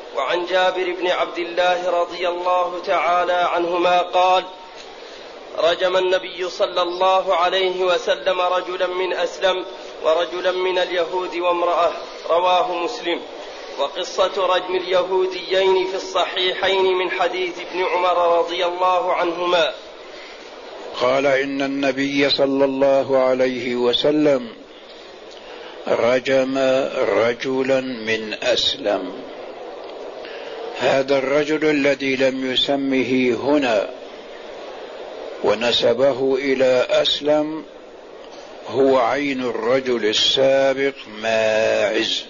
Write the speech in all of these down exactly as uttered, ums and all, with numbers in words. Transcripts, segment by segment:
وعن جابر بن عبد الله رضي الله تعالى عنهما قال: رجم النبي صلى الله عليه وسلم رجلا من أسلم ورجلا من اليهود وامرأة، رواه مسلم. وقصة رجم اليهوديين في الصحيحين من حديث ابن عمر رضي الله عنهما. قال: إن النبي صلى الله عليه وسلم رجم رجلا من أسلم. هذا الرجل الذي لم يسمه هنا ونسبه إلى أسلم هو عين الرجل السابق ماعز،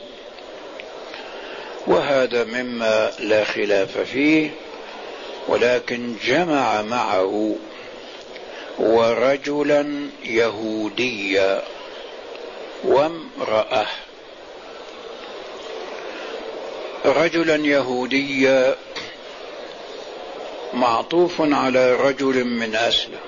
وهذا مما لا خلاف فيه، ولكن جمع معه ورجلا يهوديا وامرأة. رجلا يهوديا معطوف على رجل من أسلم،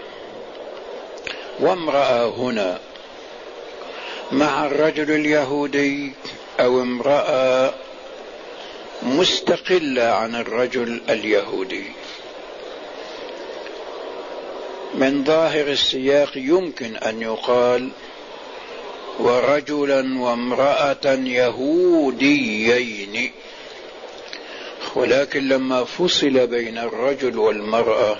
وامرأة هنا مع الرجل اليهودي أو امرأة مستقلة عن الرجل اليهودي. من ظاهر السياق يمكن أن يقال ورجلا وامرأة يهوديين، ولكن لما فصل بين الرجل والمرأة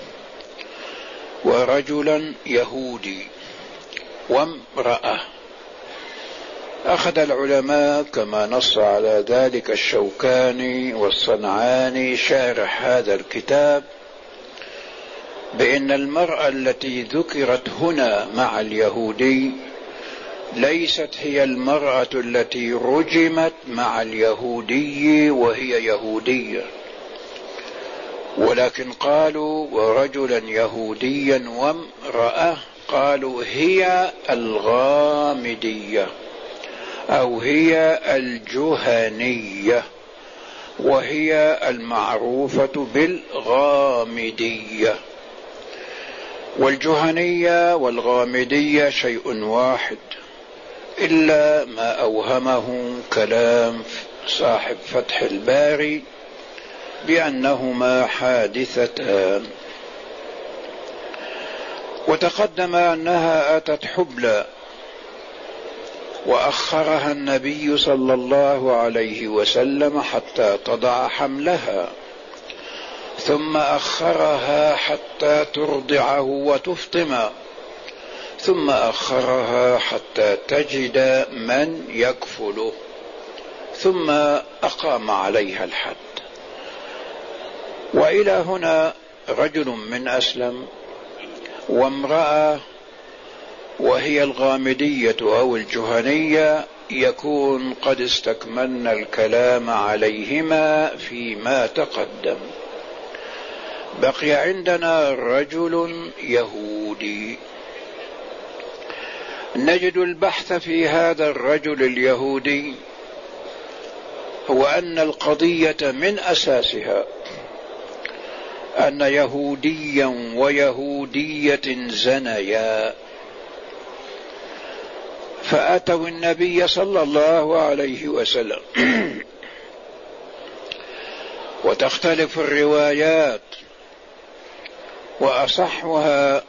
ورجلا يهودي وامرأة، أخذ العلماء كما نص على ذلك الشوكاني والصنعاني شارح هذا الكتاب بأن المرأة التي ذكرت هنا مع اليهودي ليست هي المرأة التي رجمت مع اليهودي وهي يهودية، ولكن قالوا ورجلا يهوديا وامرأة، قالوا هي الغامدية أو هي الجهنية، وهي المعروفة بالغامدية. والجهنية والغامدية شيء واحد، إلا ما أوهمه كلام صاحب فتح الباري بأنهما حادثتان. وتقدم أنها أتت حبلى وأخرها النبي صلى الله عليه وسلم حتى تضع حملها، ثم أخرها حتى ترضعه وتفطم، ثم أخرها حتى تجد من يكفله، ثم أقام عليها الحد. وإلى هنا رجل من أسلم وامرأة وهي الغامدية أو الجهنية، يكون قد استكملنا الكلام عليهما فيما تقدم. بقي عندنا رجل يهودي. نجد البحث في هذا الرجل اليهودي هو أن القضية من أساسها أن يهوديا ويهودية زنيا، فأتوا النبي صلى الله عليه وسلم وتختلف الروايات، وأصحها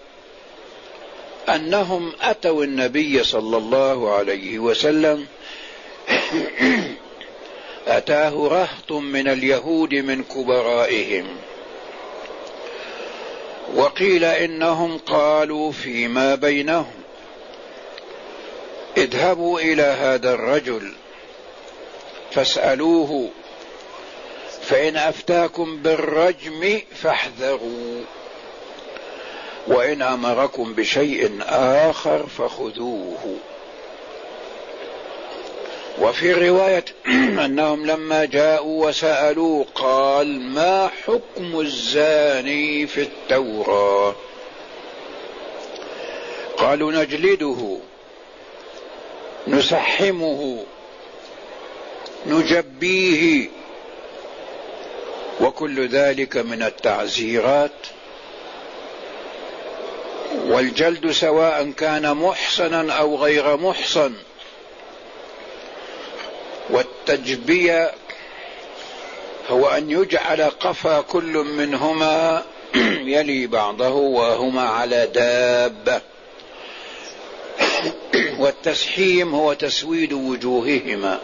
أنهم أتوا النبي صلى الله عليه وسلم أتاه رهط من اليهود من كبرائهم، وقيل إنهم قالوا فيما بينهم: اذهبوا إلى هذا الرجل فاسألوه، فإن أفتاكم بالرجم فاحذروا، وإن أمركم بشيء آخر فخذوه. وفي رواية أنهم لما جاءوا وسألوا قال: ما حكم الزاني في التوراة؟ قالوا: نجلده، نسحمه، نجبيه، وكل ذلك من التعزيرات. والجلد سواء كان محصنا أو غير محصن، والتجبية هو أن يجعل قفا كل منهما يلي بعضه وهما على دابة، والتسحيم هو تسويد وجوههما.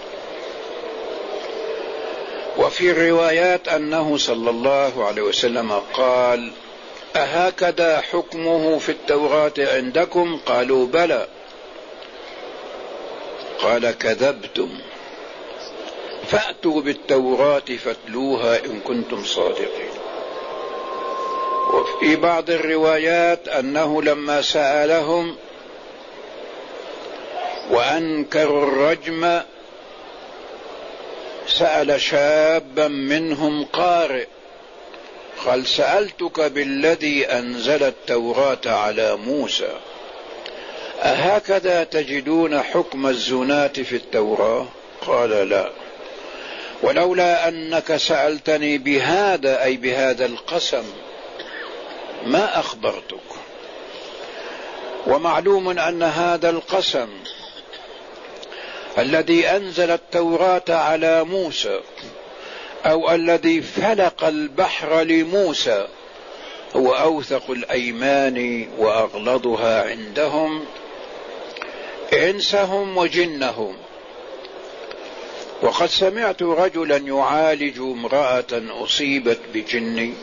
وفي الروايات أنه صلى الله عليه وسلم قال: أهكذا حكمه في التوراة عندكم؟ قالوا: بلى. قال: كذبتم، فأتوا بالتوراة فاتلوها إن كنتم صادقين. وفي بعض الروايات أنه لما سألهم وأنكروا الرجم سأل شابا منهم قارئ، قال: سألتك بالذي أنزل التوراة على موسى أهكذا تجدون حكم الزناة في التوراة؟ قال: لا، ولولا أنك سألتني بهذا، أي بهذا القسم، ما أخبرتك. ومعلوم أن هذا القسم الذي أنزل التوراة على موسى أو الذي فلق البحر لموسى هو أوثق الأيمان وأغلظها عندهم، إنسهم وجنهم. وقد سمعت رجلا يعالج امرأة أصيبت بجن،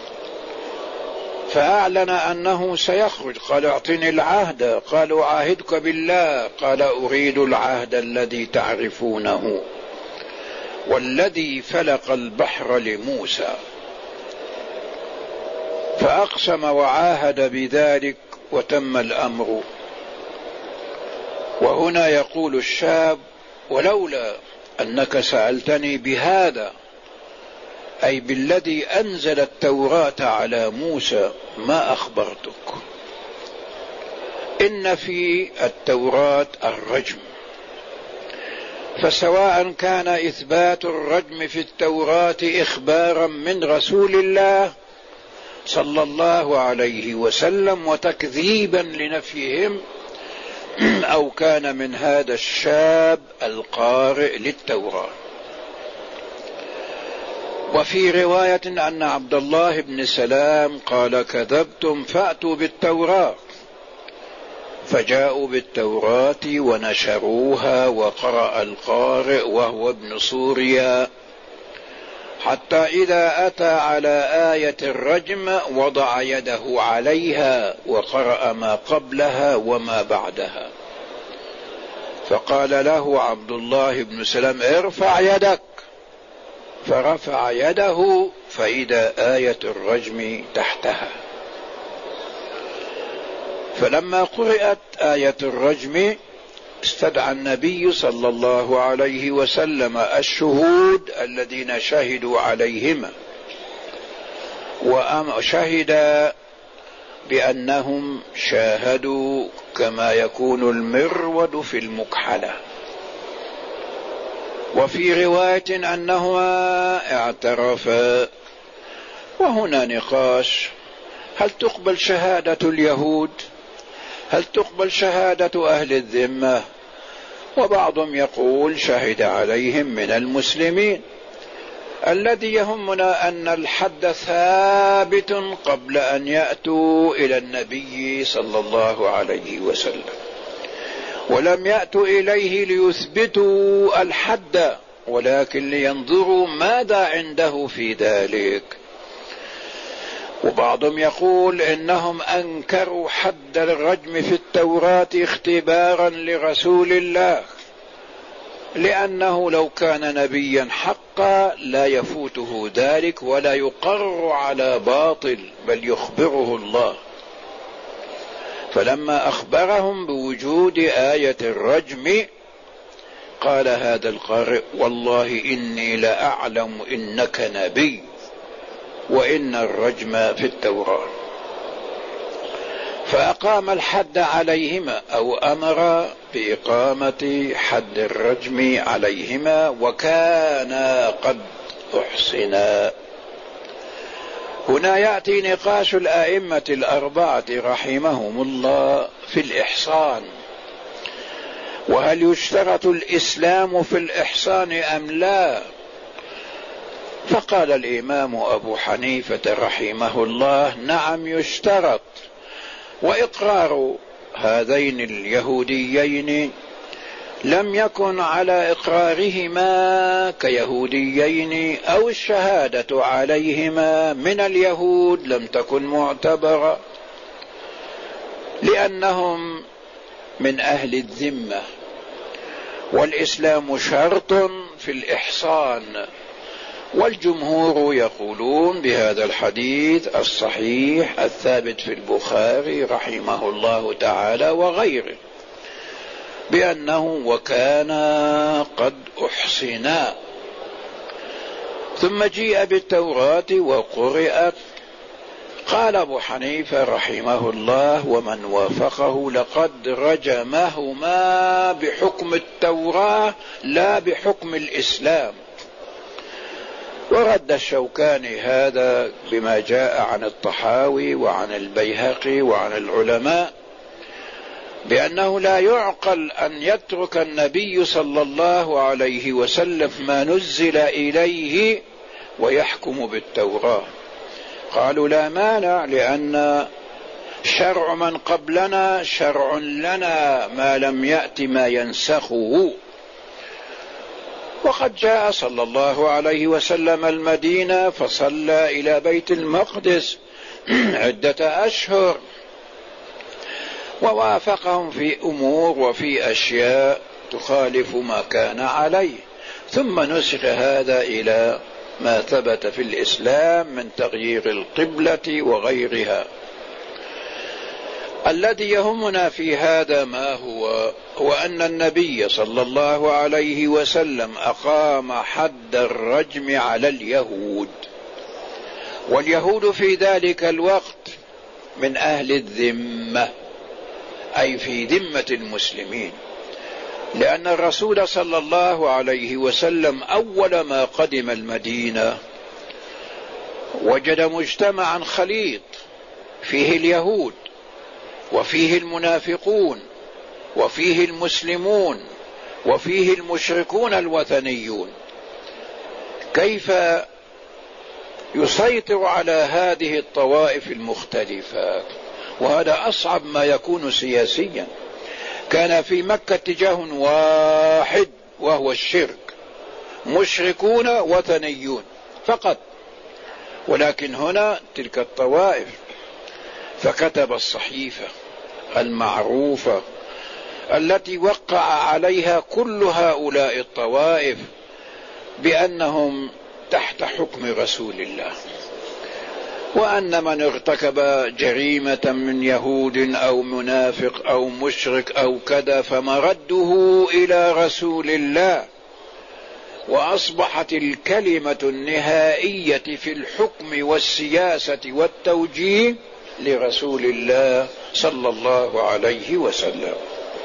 فأعلن أنه سيخرج، قال: اعطني العهد. قال: أعاهدك بالله. قال: أريد العهد الذي تعرفونه والذي فلق البحر لموسى. فأقسم وعاهد بذلك وتم الأمر. وهنا يقول الشاب: ولولا أنك سألتني بهذا، أي بالذي أنزل التوراة على موسى، ما أخبرتك. إن في التوراة الرجم، فسواء كان إثبات الرجم في التوراة إخبارا من رسول الله صلى الله عليه وسلم وتكذيبا لنفيهم، أو كان من هذا الشاب القارئ للتوراة. وفي رواية أن عبد الله بن سلام قال: كذبتم، فأتوا بالتوراة. فجاءوا بالتوراة ونشروها، وقرأ القارئ وهو ابن سوريا، حتى إذا أتى على آية الرجم وضع يده عليها وقرأ ما قبلها وما بعدها. فقال له عبد الله بن سلام: ارفع يدك. فرفع يده فإذا آية الرجم تحتها. فلما قرأت آية الرجم استدعى النبي صلى الله عليه وسلم الشهود الذين شهدوا عليهما، وشهد بأنهم شاهدوا كما يكون المرود في المكحلة. وفي رواية أنهما اعترفا. وهنا نقاش: هل تقبل شهادة اليهود؟ هل تقبل شهادة أهل الذمة؟ وبعضهم يقول شهد عليهم من المسلمين. الذي يهمنا أن الحد ثابت قبل أن يأتوا إلى النبي صلى الله عليه وسلم، ولم يأتوا إليه ليثبتوا الحد، ولكن لينظروا ماذا عنده في ذلك. وبعضهم يقول إنهم أنكروا حد الرجم في التوراة اختبارا لرسول الله، لأنه لو كان نبيا حقا لا يفوته ذلك ولا يقر على باطل، بل يخبره الله. فلما أخبرهم بوجود آية الرجم قال هذا القارئ: والله إني لأعلم إنك نبي وإن الرجم في التوراة. فأقام الحد عليهما، أو أمر بإقامة حد الرجم عليهما، وكانا قد أحصنا. هنا يأتي نقاش الآئمة الأربعة رحمهم الله في الإحصان، وهل يشترط الإسلام في الإحصان أم لا؟ فقال الإمام أبو حنيفة رحمه الله: نعم يشترط، وإقرار هذين اليهوديين لم يكن على إقرارهما كيهوديين، أو الشهادة عليهما من اليهود لم تكن معتبرة، لأنهم من أهل الذمة، والإسلام شرط في الإحصان. والجمهور يقولون بهذا الحديث الصحيح الثابت في البخاري رحمه الله تعالى وغيره بأنه وكان قد أحصنا. ثم جيء بالتوراة وقرأت. قال أبو حنيفة رحمه الله: ومن وافقه لقد رجمهما بحكم التوراة لا بحكم الإسلام. ورد الشوكاني هذا بما جاء عن الطحاوي وعن البيهقي وعن العلماء بأنه لا يعقل أن يترك النبي صلى الله عليه وسلم ما نزل إليه ويحكم بالتوراة. قالوا: لا مانع، لأن شرع من قبلنا شرع لنا ما لم يأت ما ينسخه. وقد جاء صلى الله عليه وسلم المدينة فصلى إلى بيت المقدس عدة أشهر، ووافقهم في أمور وفي أشياء تخالف ما كان عليه، ثم نسخ هذا إلى ما ثبت في الإسلام من تغيير القبلة وغيرها. الذي يهمنا في هذا ما هو هو أن النبي صلى الله عليه وسلم أقام حد الرجم على اليهود، واليهود في ذلك الوقت من أهل الذمة، أي في ذمة المسلمين، لأن الرسول صلى الله عليه وسلم أول ما قدم المدينة وجد مجتمعا خليط فيه اليهود وفيه المنافقون وفيه المسلمون وفيه المشركون الوثنيون. كيف يسيطر على هذه الطوائف المختلفة؟ وهذا أصعب ما يكون سياسيا. كان في مكة اتجاه واحد وهو الشرك، مشركون وثنيون فقط، ولكن هنا تلك الطوائف. فكتب الصحيفة المعروفة التي وقع عليها كل هؤلاء الطوائف بأنهم تحت حكم رسول الله، وأن من ارتكب جريمة من يهود أو منافق أو مشرك أو كذا فمرده إلى رسول الله. وأصبحت الكلمة النهائية في الحكم والسياسة والتوجيه لرسول الله صلى الله عليه وسلم،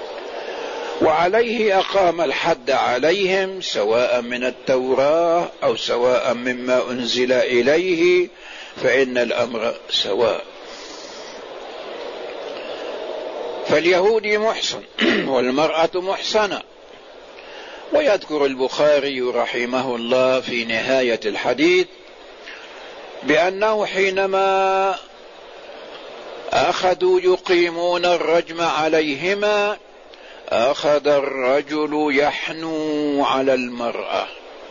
وعليه أقام الحد عليهم سواء من التوراة أو سواء مما أنزل إليه، فإن الأمر سواء. فاليهودي محصن والمرأة محصنة. ويذكر البخاري رحمه الله في نهاية الحديث بأنه حينما أخذوا يقيمون الرجم عليهما أخذ الرجل يحنو على المرأة،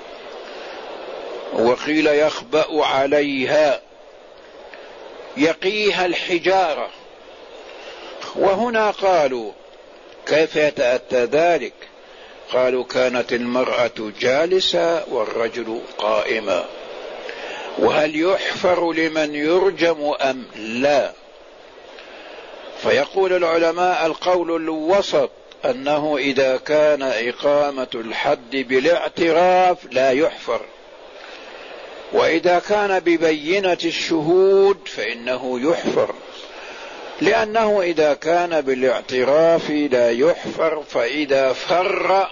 وقيل يخبأ عليها يقيها الحجارة. وهنا قالوا: كيف يتأتى ذلك؟ قالوا: كانت المرأة جالسة والرجل قائما، وهل يحفر لمن يرجم أم لا؟ فيقول العلماء القول الوسط أنه إذا كان إقامة الحد بالاعتراف لا يحفر، وإذا كان ببينة الشهود فإنه يحفر، لأنه إذا كان بالاعتراف لا يحفر، فإذا فر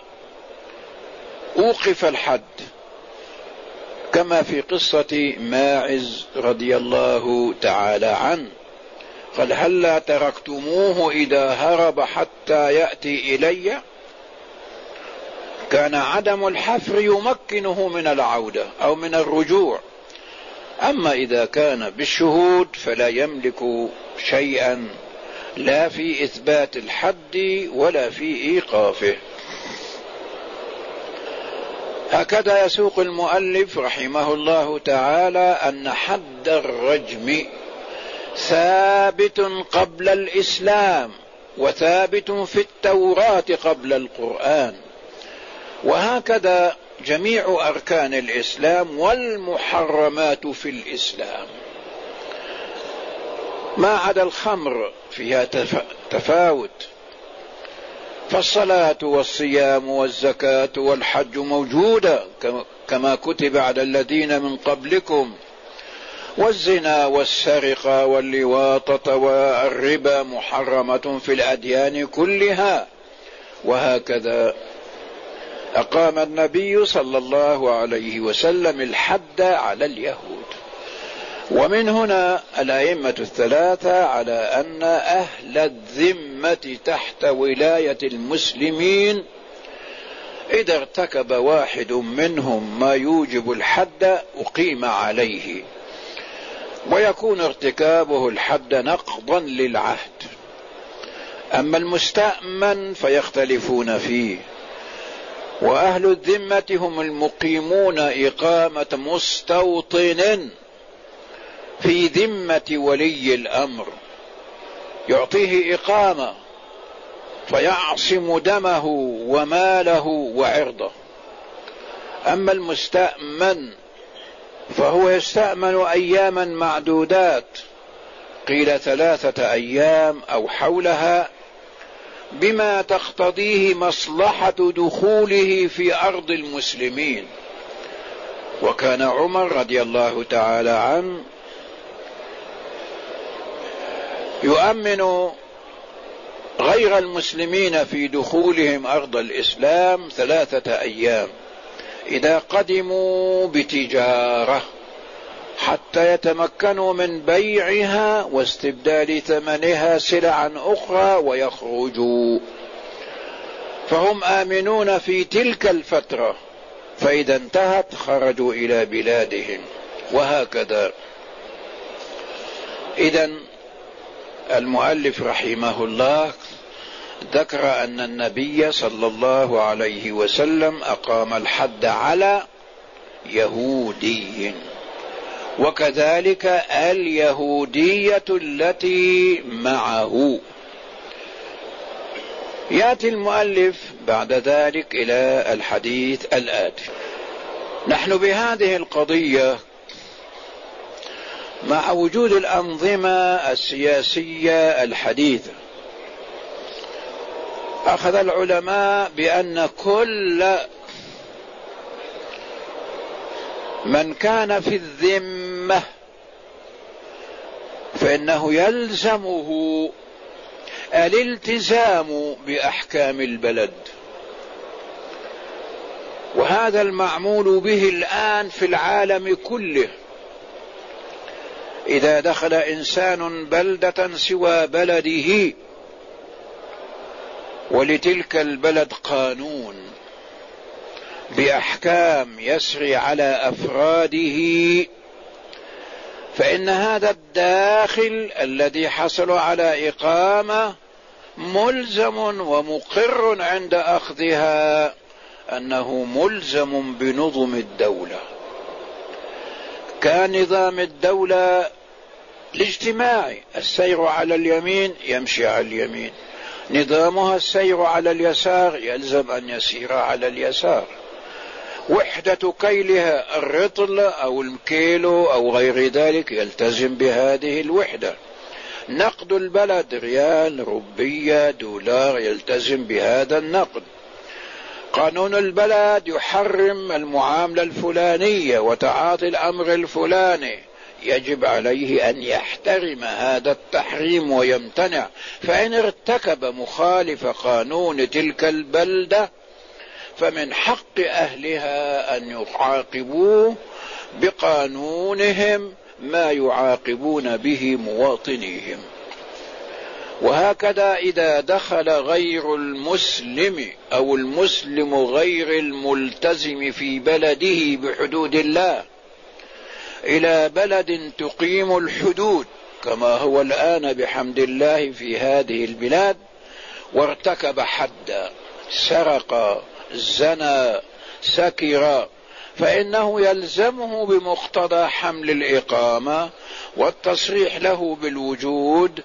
أوقف الحد، كما في قصة ماعز رضي الله تعالى عنه، قال: هلا تركتموه إذا هرب حتى يأتي إلي؟ كان عدم الحفر يمكن يمكنه من العودة أو من الرجوع. أما إذا كان بالشهود فلا يملك شيئا، لا في إثبات الحد ولا في إيقافه. هكذا يسوق المؤلف رحمه الله تعالى أن حد الرجم ثابت قبل الإسلام وثابت في التوراة قبل القرآن، وهكذا جميع أركان الإسلام والمحرمات في الإسلام، ما عدا الخمر فيها تفاوت. فالصلاة والصيام والزكاة والحج موجودة كما كتب على الذين من قبلكم، والزنا والسرقة واللواطة والربا محرمة في الأديان كلها. وهكذا أقام النبي صلى الله عليه وسلم الحد على اليهود. ومن هنا الأئمة الثلاثة على أن أهل الذمة تحت ولاية المسلمين إذا ارتكب واحد منهم ما يوجب الحد أقيم عليه، ويكون ارتكابه الحد نقضا للعهد. أما المستأمن فيختلفون فيه، وأهل الذمة هم المقيمون إقامة مستوطن في ذمة ولي الأمر يعطيه إقامة فيعصم دمه وماله وعرضه. أما المستأمن فهو يستأمن أياما معدودات، قيل ثلاثة أيام أو حولها، بما تقتضيه مصلحة دخوله في أرض المسلمين. وكان عمر رضي الله تعالى عنه يؤمن غير المسلمين في دخولهم أرض الإسلام ثلاثة أيام إذا قدموا بتجارة حتى يتمكنوا من بيعها واستبدال ثمنها سلعا أخرى ويخرجوا، فهم آمنون في تلك الفترة، فإذا انتهت خرجوا إلى بلادهم. وهكذا. إذن المؤلف رحمه الله ذكر أن النبي صلى الله عليه وسلم أقام الحد على يهودي، وكذلك اليهودية التي معه. يأتي المؤلف بعد ذلك إلى الحديث الآتي. نحن بهذه القضية مع وجود الأنظمة السياسية الحديثة أخذ العلماء بأن كل من كان في الذمة فإنه يلزمه الالتزام بأحكام البلد، وهذا المعمول به الآن في العالم كله. إذا دخل إنسان بلدة سوى بلده ولتلك البلد قانون بأحكام يسري على أفراده، فإن هذا الداخل الذي حصل على إقامة ملزم ومقر عند أخذها أنه ملزم بنظم الدولة. كان نظام الدولة الاجتماعي السير على اليمين يمشي على اليمين، نظامها السير على اليسار يلزم أن يسير على اليسار، وحدة كيلها الرطل أو الكيلو أو غير ذلك يلتزم بهذه الوحدة، نقد البلد ريال روبية دولار يلتزم بهذا النقد، قانون البلد يحرم المعاملة الفلانية وتعاطي الأمر الفلاني، يجب عليه أن يحترم هذا التحريم ويمتنع. فإن ارتكب مخالف قانون تلك البلدة فمن حق أهلها أن يعاقبوه بقانونهم ما يعاقبون به مواطنيهم. وهكذا إذا دخل غير المسلم أو المسلم غير الملتزم في بلده بحدود الله إلى بلد تقيم الحدود كما هو الآن بحمد الله في هذه البلاد، وارتكب حدا، سرق، زنى، سكر، فإنه يلزمه بمقتضى حمل الإقامة والتصريح له بالوجود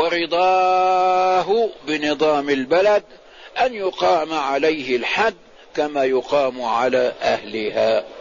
ورضاه بنظام البلد أن يقام عليه الحد كما يقام على أهلها.